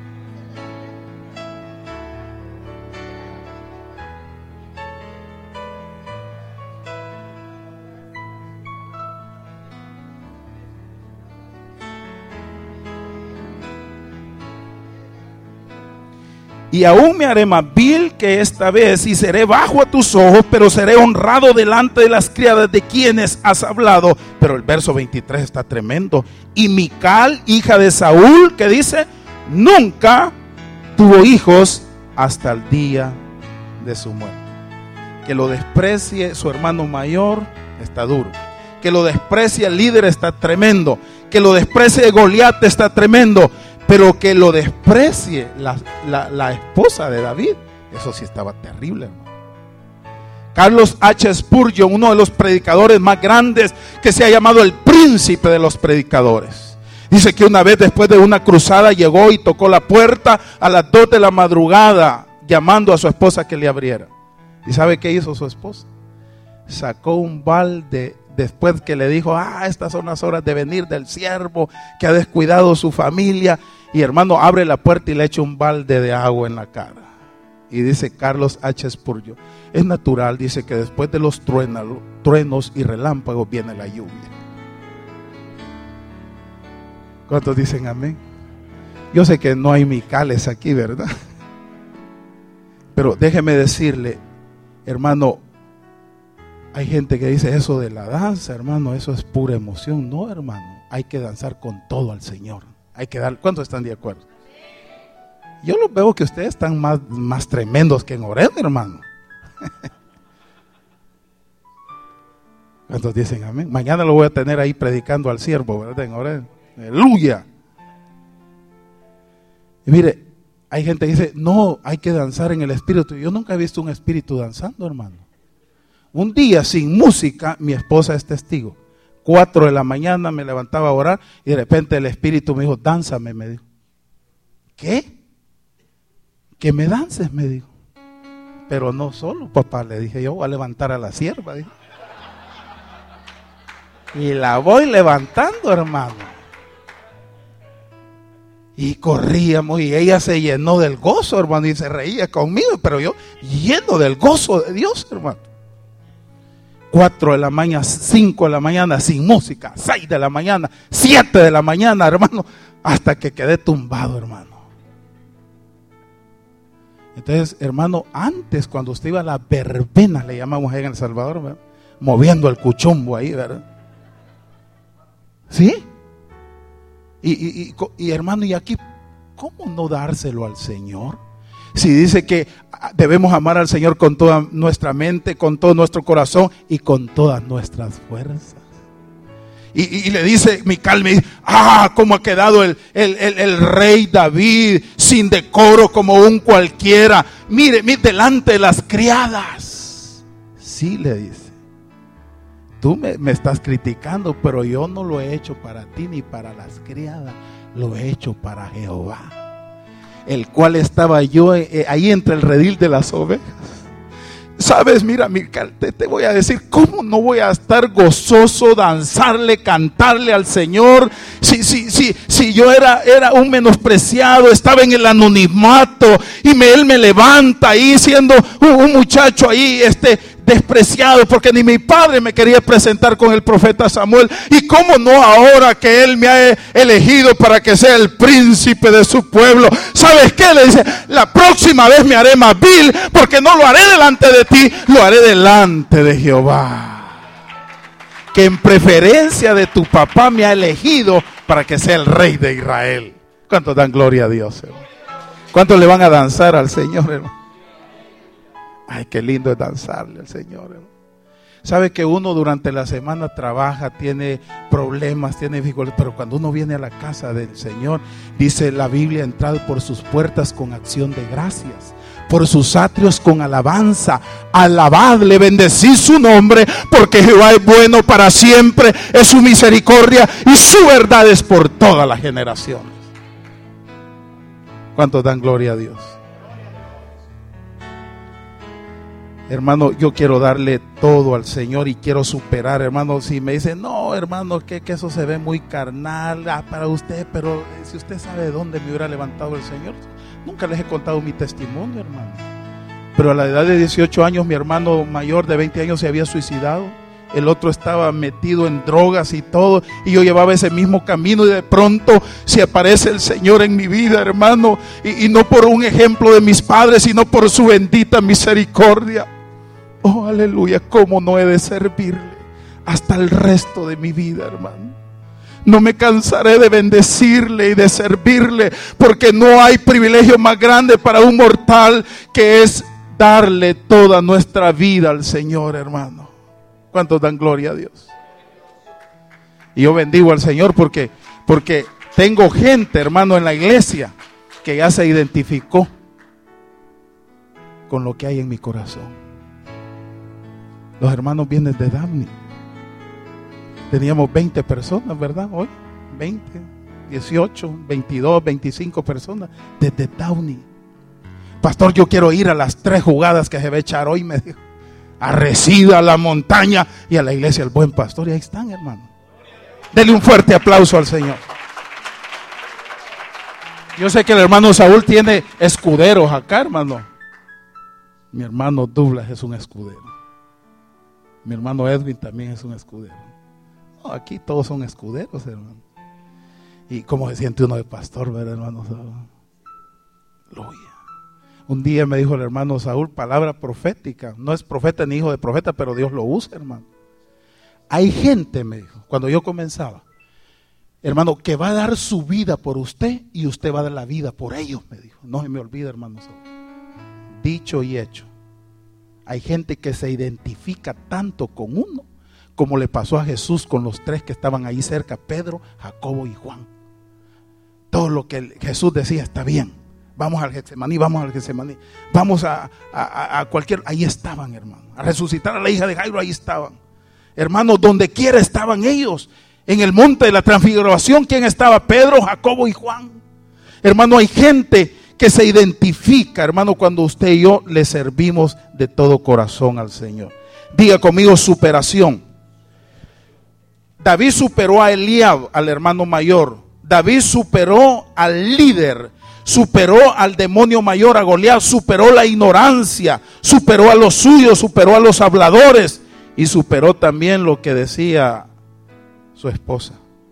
Y aún me haré más vil que esta vez, y seré bajo a tus ojos, pero seré honrado delante de las criadas de quienes has hablado. Pero el verso veintitrés está tremendo. Y Mical, hija de Saúl, que dice, nunca tuvo hijos hasta el día de su muerte. Que lo desprecie su hermano mayor está duro. Que lo desprecie el líder está tremendo. que lo desprecie Goliat está tremendo, pero que lo desprecie la, la, la esposa de David, eso sí estaba terrible, hermano. Carlos H. Spurgeon, uno de los predicadores más grandes, que se ha llamado el príncipe de los predicadores, dice que una vez después de una cruzada llegó y tocó la puerta a las dos de la madrugada, llamando a su esposa que le abriera. ¿Y sabe qué hizo su esposa? Sacó un balde, después que le dijo, ah, estas son las horas de venir del siervo que ha descuidado su familia, y hermano, abre la puerta y le echa un balde de agua en la cara. Y dice Carlos H. Spurgeon, es natural, dice, que después de los truenos, truenos y relámpagos viene la lluvia. ¿Cuántos dicen amén? Yo sé que no hay micales aquí, ¿verdad? Pero déjeme decirle, hermano, hay gente que dice eso de la danza, hermano, eso es pura emoción. No, hermano, hay que danzar con todo al Señor. Hay que dar. ¿Cuántos están de acuerdo? Yo lo veo que ustedes están más, más tremendos que en Orem, hermano. ¿Cuántos dicen amén? Mañana lo voy a tener ahí predicando al siervo, ¿verdad? En Orem. Aleluya. Y mire, hay gente que dice, no, hay que danzar en el espíritu. Yo nunca he visto un espíritu danzando, hermano. Un día sin música, mi esposa es testigo. Cuatro de la mañana me levantaba a orar y de repente el espíritu me dijo, dánzame, me dijo. ¿Qué? Que me dances, me dijo. Pero no solo, papá, le dije, yo voy a levantar a la sierva, dije. Y la voy levantando, hermano. Y corríamos y ella se llenó del gozo, hermano, y se reía conmigo, pero yo lleno del gozo de Dios, hermano. Cuatro de la mañana, cinco de la mañana sin música, seis de la mañana, siete de la mañana, hermano, hasta que quedé tumbado, hermano. Entonces, hermano, antes cuando usted iba a la verbena, le llamamos ahí en El Salvador, ¿verdad? Moviendo el cuchumbo ahí, ¿verdad? ¿Sí? Y, y, y, y hermano, y aquí, ¿cómo no dárselo al Señor? Si dice que debemos amar al Señor con toda nuestra mente, con todo nuestro corazón y con todas nuestras fuerzas. Y, y, y le dice Mical, me dice, ah, cómo ha quedado el, el, el, el rey David sin decoro como un cualquiera. Mire, mire, delante de las criadas. Sí, le dice, tú me, me estás criticando, pero yo no lo he hecho para ti ni para las criadas, lo he hecho para Jehová, el cual estaba yo eh, ahí entre el redil de las ovejas. Sabes, mira, Mical, te, te voy a decir, ¿cómo no voy a estar gozoso, danzarle, cantarle al Señor? Si, si, si, si yo era, era un menospreciado, estaba en el anonimato y me, Él me levanta ahí siendo un, un muchacho ahí, este, despreciado, porque ni mi padre me quería presentar con el profeta Samuel. Y cómo no ahora que Él me ha elegido para que sea el príncipe de su pueblo. ¿Sabes qué? Le dice, la próxima vez me haré más vil, porque no lo haré delante de ti, lo haré delante de Jehová, que en preferencia de tu papá me ha elegido para que sea el rey de Israel. ¿Cuántos dan gloria a Dios, hermano? ¿Cuántos le van a danzar al Señor, hermano? Ay, qué lindo es danzarle al Señor, hermano. Sabe que uno durante la semana trabaja, tiene problemas, tiene dificultades, pero cuando uno viene a la casa del Señor, dice la Biblia, entrad por sus puertas con acción de gracias, por sus atrios con alabanza, alabadle, bendecid su nombre, porque Jehová es bueno para siempre, es su misericordia y su verdad es por todas las generaciones. ¿Cuántos dan gloria a Dios? Hermano, yo quiero darle todo al Señor y quiero superar, hermano. Si me dicen, no, hermano, que, que eso se ve muy carnal ah, para usted, pero si usted sabe de dónde me hubiera levantado el Señor. Nunca les he contado mi testimonio, hermano. Pero a la edad de dieciocho años, mi hermano mayor de veinte años se había suicidado. El otro estaba metido en drogas y todo, y yo llevaba ese mismo camino, y de pronto se aparece el Señor en mi vida, hermano, y, y no por un ejemplo de mis padres, sino por su bendita misericordia. Oh, aleluya, cómo no he de servirle hasta el resto de mi vida, hermano. No me cansaré de bendecirle y de servirle, porque no hay privilegio más grande para un mortal que es darle toda nuestra vida al Señor, hermano. ¿Cuántos dan gloria a Dios? Y yo bendigo al Señor porque, porque tengo gente, hermano, en la iglesia que ya se identificó con lo que hay en mi corazón. Los hermanos vienen de Downey. Teníamos veinte personas, ¿verdad? Hoy, veinte, dieciocho, veintidós, veinticinco personas desde Downey. Pastor, yo quiero ir a las tres jugadas que se va a echar hoy, me dijo. A Resida, a la montaña y a la iglesia El Buen Pastor. Y ahí están, hermano. Denle un fuerte aplauso al Señor. Yo sé que el hermano Saúl tiene escuderos acá, hermano. Mi hermano Douglas es un escudero. Mi hermano Edwin también es un escudero. No, aquí todos son escuderos, hermano. Y como se siente uno de pastor, ¿verdad, hermano Saúl? Aleluya. Un día me dijo el hermano Saúl, palabra profética. No es profeta ni hijo de profeta, pero Dios lo usa, hermano. Hay gente, me dijo, cuando yo comenzaba, hermano, que va a dar su vida por usted y usted va a dar la vida por ellos, me dijo. No se me olvida, hermano Saúl. Dicho y hecho. Hay gente que se identifica tanto con uno como le pasó a Jesús con los tres que estaban ahí cerca, Pedro, Jacobo y Juan. Todo lo que Jesús decía está bien. Vamos al Getsemaní, vamos al Getsemaní. Vamos a, a, a cualquier... Ahí estaban, hermano. A resucitar a la hija de Jairo, ahí estaban. Hermanos, donde quiera estaban ellos. En el monte de la transfiguración, ¿quién estaba? Pedro, Jacobo y Juan. Hermano, hay gente que se identifica, hermano, cuando usted y yo le servimos de todo corazón al Señor. Diga conmigo, superación. David superó a Eliab, al hermano mayor. David superó al líder, superó al demonio mayor, a Goliat, superó la ignorancia, superó a los suyos, superó a los habladores y superó también lo que decía su esposa.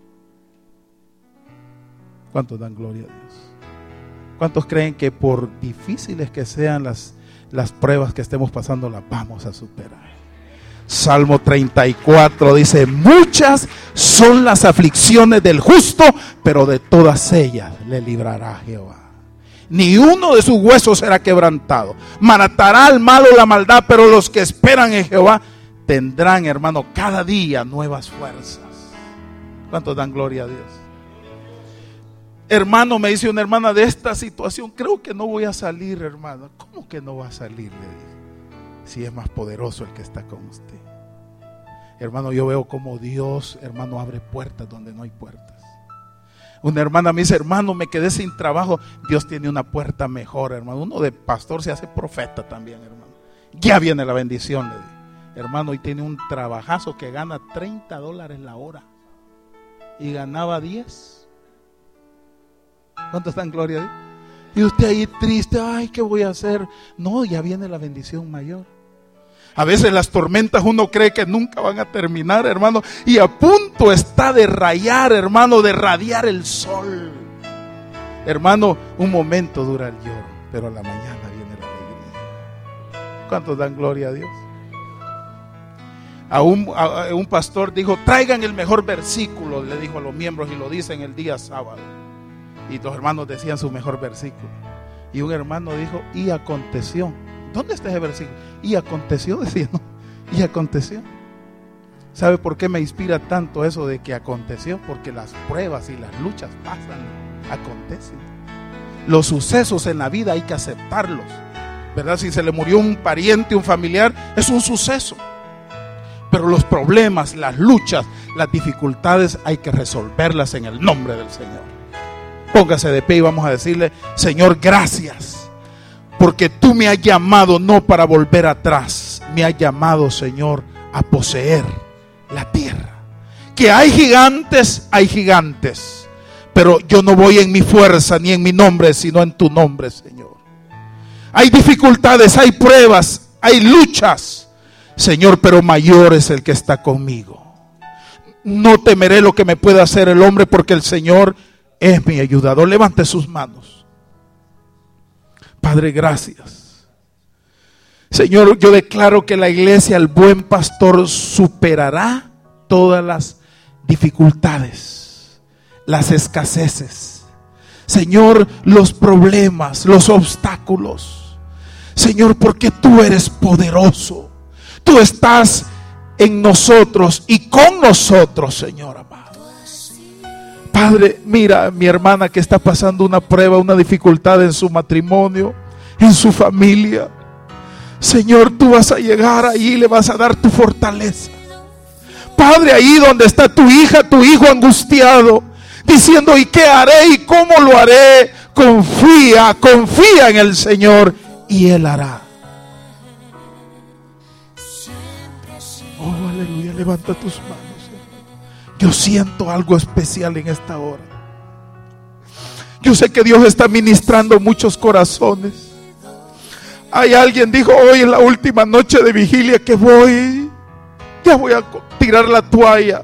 ¿Cuántos dan gloria a Dios? ¿Cuántos creen que por difíciles que sean las, las pruebas que estemos pasando, las vamos a superar? Salmo treinta y cuatro dice, muchas son las aflicciones del justo, pero de todas ellas le librará Jehová. Ni uno de sus huesos será quebrantado. Matará al malo la maldad, pero los que esperan en Jehová tendrán, hermano, cada día nuevas fuerzas. ¿Cuántos dan gloria a Dios? Hermano, me dice una hermana, de esta situación creo que no voy a salir, hermano. ¿Cómo que no va a salir? Le dije. Si es más poderoso el que está con usted. Hermano, yo veo como Dios, hermano, abre puertas donde no hay puertas. Una hermana me dice, hermano, me quedé sin trabajo. Dios tiene una puerta mejor, hermano. Uno de pastor se hace profeta también, hermano. Ya viene la bendición, le dije. Hermano, y tiene un trabajazo que gana treinta dólares la hora. Y ganaba diez. ¿Cuántos están, gloria a Dios? Y usted ahí triste, ay, ¿qué voy a hacer? No, ya viene la bendición mayor. A veces las tormentas uno cree que nunca van a terminar, hermano, y a punto está de rayar, hermano, de radiar el sol. Hermano, un momento dura el lloro, pero a la mañana viene la alegría. ¿Cuántos dan gloria a Dios? A un, a, a un pastor dijo, traigan el mejor versículo, le dijo a los miembros, y lo dice en el día sábado. Y los hermanos decían su mejor versículo. Y un hermano dijo, y aconteció. ¿Dónde está ese versículo? Y aconteció, decía, ¿no? Y aconteció. ¿Sabe por qué me inspira tanto eso de que aconteció? Porque las pruebas y las luchas pasan, acontecen. Los sucesos en la vida hay que aceptarlos, ¿verdad? Si se le murió un pariente, un familiar, es un suceso. Pero los problemas, las luchas, las dificultades hay que resolverlas en el nombre del Señor. Póngase de pie y vamos a decirle, Señor, gracias, porque tú me has llamado no para volver atrás, me has llamado, Señor, a poseer la tierra. Que hay gigantes, hay gigantes, pero yo no voy en mi fuerza ni en mi nombre, sino en tu nombre, Señor. Hay dificultades, hay pruebas, hay luchas, Señor, pero mayor es el que está conmigo. No temeré lo que me pueda hacer el hombre, porque el Señor es mi ayudador. Levante sus manos. Padre, gracias. Señor, yo declaro que la iglesia, el buen pastor, superará todas las dificultades, las escaseces. Señor, los problemas, los obstáculos. Señor, porque tú eres poderoso. Tú estás en nosotros y con nosotros, Señor amado. Padre, mira a mi hermana que está pasando una prueba, una dificultad en su matrimonio, en su familia. Señor, tú vas a llegar ahí y le vas a dar tu fortaleza. Padre, ahí donde está tu hija, tu hijo angustiado, diciendo, ¿y qué haré? ¿Y cómo lo haré? Confía, confía en el Señor y Él hará. Oh, aleluya, levanta tus manos, Señor. Yo siento algo especial en esta hora. Yo sé que Dios está ministrando muchos corazones. Hay alguien dijo, hoy es la última noche de vigilia que voy, ya voy a tirar la toalla.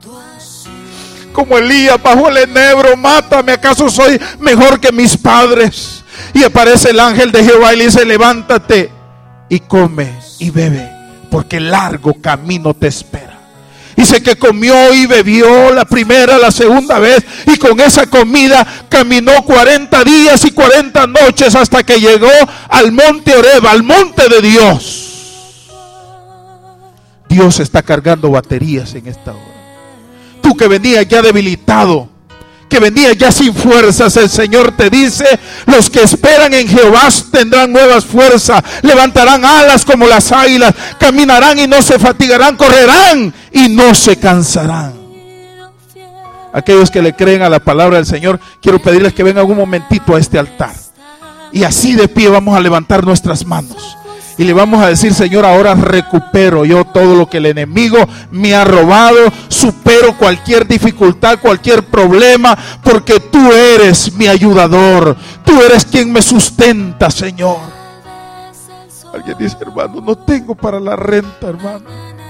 Como Elías bajo el enebro, mátame, ¿acaso soy mejor que mis padres? Y aparece el ángel de Jehová y le dice, levántate y come y bebe, porque largo camino te espera. Dice que comió y bebió la primera, la segunda vez, y con esa comida caminó cuarenta días y cuarenta noches hasta que llegó al monte Oreb, al monte de Dios. Dios está cargando baterías en esta hora. Tú que venías ya debilitado, que venías ya sin fuerzas, el Señor te dice, los que esperan en Jehová tendrán nuevas fuerzas, levantarán alas como las águilas, caminarán y no se fatigarán, correrán y no se cansarán. Aquellos que le creen a la palabra del Señor, quiero pedirles que vengan un momentito a este altar. Y así de pie vamos a levantar nuestras manos. Y le vamos a decir, Señor, ahora recupero yo todo lo que el enemigo me ha robado. Supero cualquier dificultad, cualquier problema, porque tú eres mi ayudador. Tú eres quien me sustenta, Señor. Alguien dice, hermano, no tengo para la renta, hermano.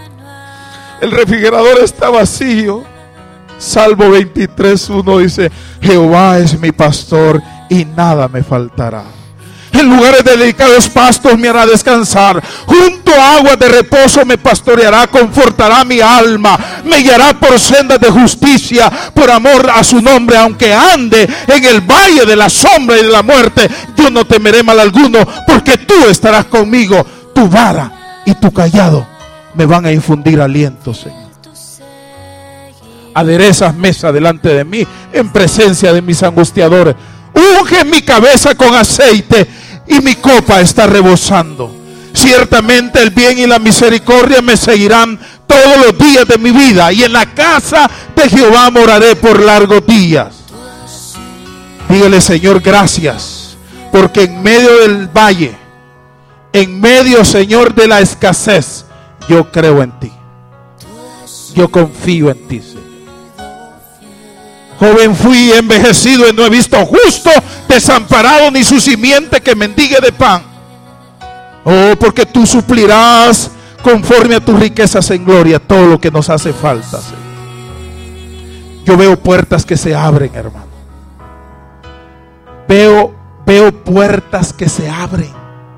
El refrigerador está vacío. Salmo veintitrés, uno dice, Jehová es mi pastor y nada me faltará. En lugares de delicados pastos me hará descansar. Junto a aguas de reposo me pastoreará, confortará mi alma. Me guiará por sendas de justicia, por amor a su nombre. Aunque ande en el valle de la sombra y de la muerte, yo no temeré mal alguno, porque tú estarás conmigo. Tu vara y tu cayado me van a infundir aliento, Señor. Aderezas mesa delante de mí, en presencia de mis angustiadores. Unge mi cabeza con aceite y mi copa está rebosando. Ciertamente el bien y la misericordia me seguirán todos los días de mi vida, y en la casa de Jehová moraré por largos días. Dígale, Señor, gracias, porque en medio del valle, en medio, Señor, de la escasez, yo creo en ti. Yo confío en ti, Señor. Joven fui, envejecido, y no he visto justo desamparado, ni su simiente que mendigue de pan. Oh, porque tú suplirás conforme a tus riquezas en gloria todo lo que nos hace falta, Señor. Yo veo puertas que se abren, hermano. Veo, veo puertas que se abren.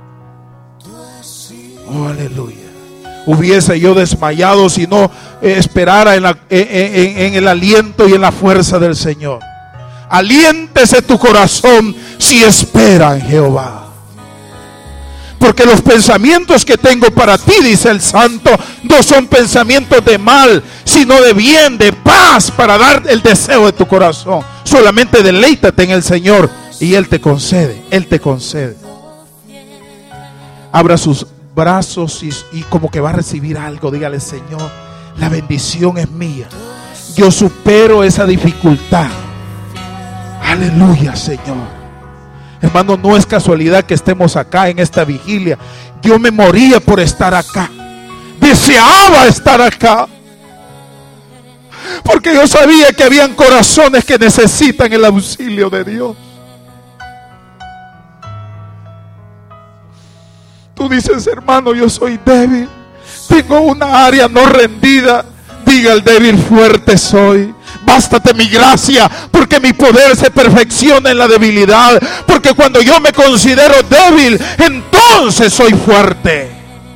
Oh, aleluya. Hubiese yo desmayado si no eh, esperara en, la, en, en, en el aliento y en la fuerza del Señor. Aliéntese tu corazón si espera en Jehová. Porque los pensamientos que tengo para ti, dice el Santo, no son pensamientos de mal, sino de bien, de paz, para dar el deseo de tu corazón. Solamente deleítate en el Señor y Él te concede, Él te concede. Abra sus brazos y, y como que va a recibir algo. Dígale, Señor, la bendición es mía. Yo supero esa dificultad. Aleluya, Señor. Hermano, no es casualidad que estemos acá en esta vigilia. Yo me moría por estar acá. Deseaba estar acá, porque yo sabía que habían corazones que necesitan el auxilio de Dios. Tú dices, hermano, yo soy débil, tengo una área no rendida. Diga el débil, fuerte soy. Bástate mi gracia, porque mi poder se perfecciona en la debilidad. Porque cuando yo me considero débil, entonces soy fuerte.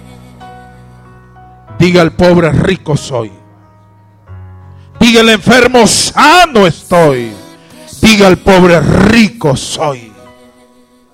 Diga el pobre, rico soy. Diga el enfermo, sano estoy. Diga el pobre, rico soy.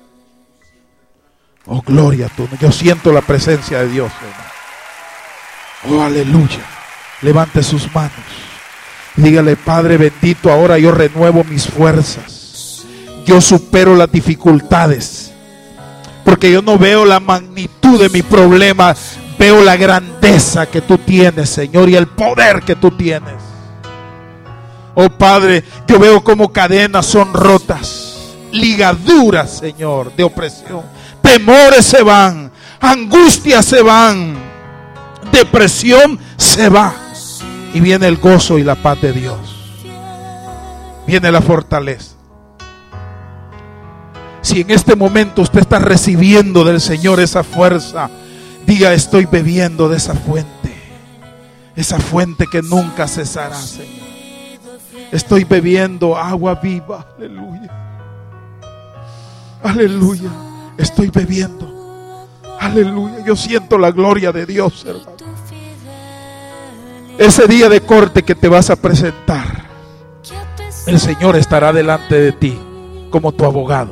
Oh, gloria a tu. Yo siento la presencia de Dios, hermano. Oh, aleluya. Levante sus manos. Dígale: Padre bendito, ahora yo renuevo mis fuerzas. Yo supero las dificultades. Porque yo no veo la magnitud de mi problema. Veo la grandeza que tú tienes, Señor, y el poder que tú tienes. Oh Padre, yo veo como cadenas son rotas, ligaduras, Señor, de opresión. Temores se van, angustias se van, depresión se va. Y viene el gozo y la paz de Dios. Viene la fortaleza. Si en este momento usted está recibiendo del Señor esa fuerza, diga: estoy bebiendo de esa fuente. Esa fuente que nunca cesará, Señor. Estoy bebiendo agua viva. Aleluya. Aleluya. Estoy bebiendo. Aleluya. Yo siento la gloria de Dios, hermano. Ese día de corte que te vas a presentar, el Señor estará delante de ti como tu abogado.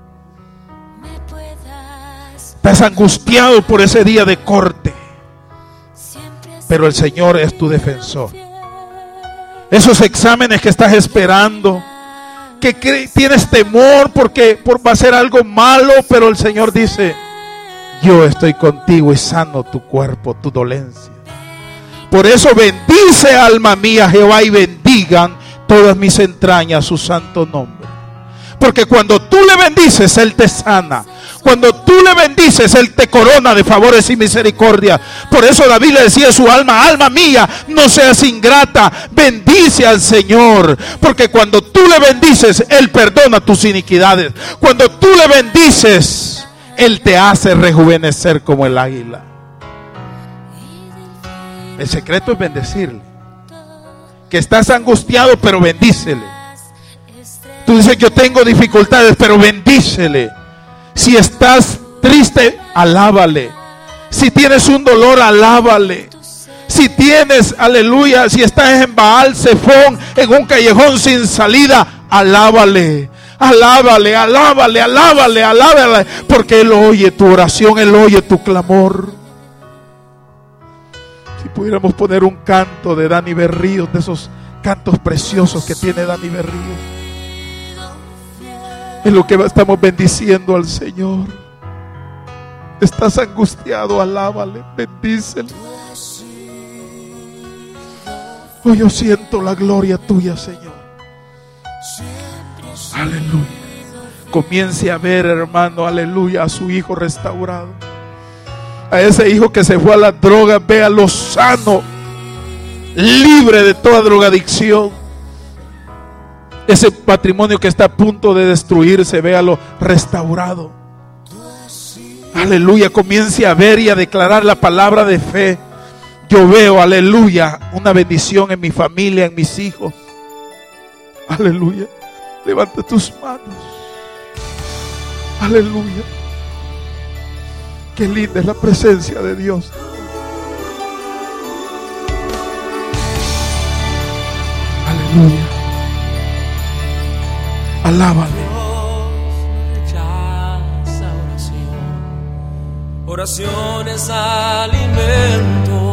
Estás angustiado por ese día de corte, pero el Señor es tu defensor. Esos exámenes que estás esperando, que tienes temor porque por, va a ser algo malo, pero el Señor dice: yo estoy contigo y sano tu cuerpo, tu dolencia. Por eso bendice, alma mía, Jehová, y bendigan todas mis entrañas su santo nombre. Porque cuando tú le bendices, Él te sana. Cuando tú le bendices, Él te corona de favores y misericordia. Por eso David le decía a su alma: alma mía, no seas ingrata, bendice al Señor. Porque cuando tú le bendices, Él perdona tus iniquidades. Cuando tú le bendices, Él te hace rejuvenecer como el águila. El secreto es bendecirle. Que estás angustiado, pero bendícele. Tú dices: yo tengo dificultades, pero bendícele. Si estás triste, alábale. Si tienes un dolor, alábale. Si tienes, aleluya, si estás en Baal Zephón, en un callejón sin salida, alábale. Alábale, alábale, alábale, alábale. Porque Él oye tu oración, Él oye tu clamor. Si pudiéramos poner un canto de Dani Berríos, de esos cantos preciosos que tiene Dani Berríos. Es lo que estamos bendiciendo al Señor. Estás angustiado, alábale, bendícele. Oh, yo siento la gloria tuya, Señor. Aleluya. Comience a ver, hermano, aleluya, a su hijo restaurado. A ese hijo que se fue a la droga, véalo sano, libre de toda drogadicción. Ese patrimonio que está a punto de destruirse, véalo restaurado. Aleluya, comience a ver y a declarar la palabra de fe. Yo veo, aleluya, una bendición en mi familia, en mis hijos. Aleluya. Levanta tus manos. Aleluya. Qué linda es la presencia de Dios. Aleluya. Alábale. Oración es alimento.